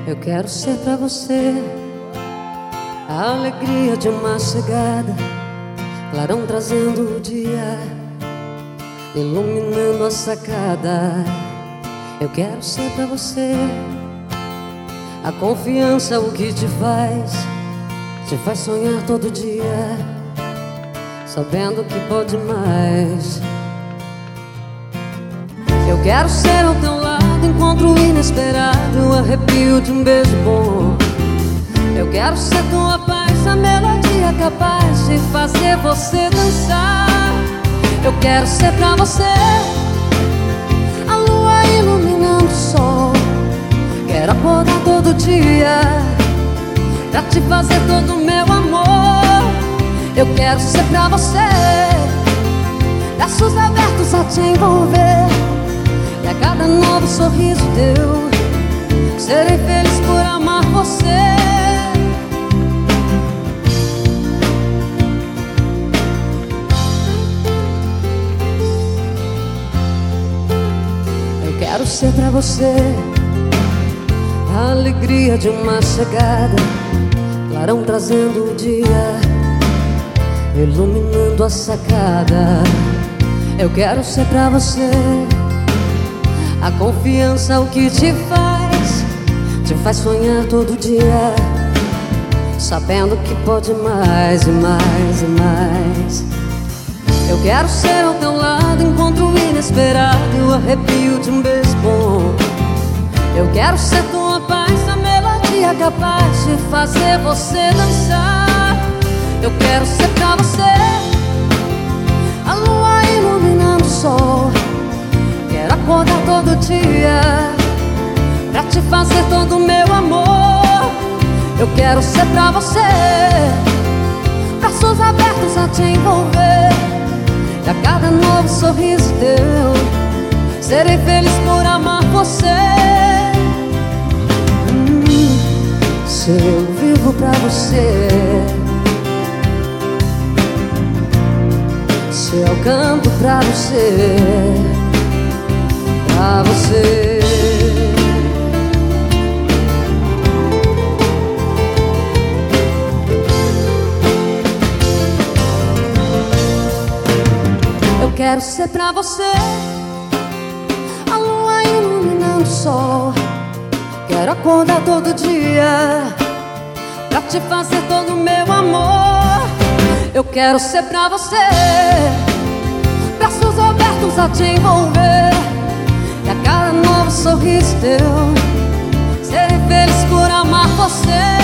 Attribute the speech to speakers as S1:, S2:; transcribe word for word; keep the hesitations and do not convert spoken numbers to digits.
S1: Eu quero ser pra você a alegria de uma chegada, clarão trazendo o dia, iluminando a sacada. Eu quero ser pra você a confiança, o que te faz, te faz sonhar todo dia, sabendo que pode mais. Eu quero ser ao teu lado, encontro inesperado, arrepio de um beijo bom. Eu quero ser tua paz, a melodia capaz de fazer você dançar. Eu quero ser pra você a lua iluminando o sol. Quero acordar todo dia pra te fazer todo o meu amor. Eu quero ser pra você braços abertos a te envolver, e a cada novo sorriso teu serei feliz por amar você. Eu quero ser pra você a alegria de uma chegada, clarão trazendo o dia, iluminando a sacada. Eu quero ser pra você a confiança, o que te faz, te faz sonhar todo dia, sabendo que pode mais e mais e mais. Eu quero ser ao teu lado, encontro inesperado, o arrepio de um beijo bom. Eu quero ser tua paz, a melodia capaz de fazer você dançar. Eu quero ser pra você a lua iluminando o sol. Quero acordar todo dia pra te fazer todo o meu amor. Eu quero ser pra você braços abertos a te envolver, e a cada novo sorriso teu serei feliz por amar você. hum, Se eu vivo pra você, se eu canto pra você, pra você. Eu quero ser pra você a lua iluminando o sol. Quero acordar todo dia pra te fazer todo o meu amor. Eu quero ser pra você braços abertos a te envolver, e a cada novo sorriso teu serei feliz por amar você.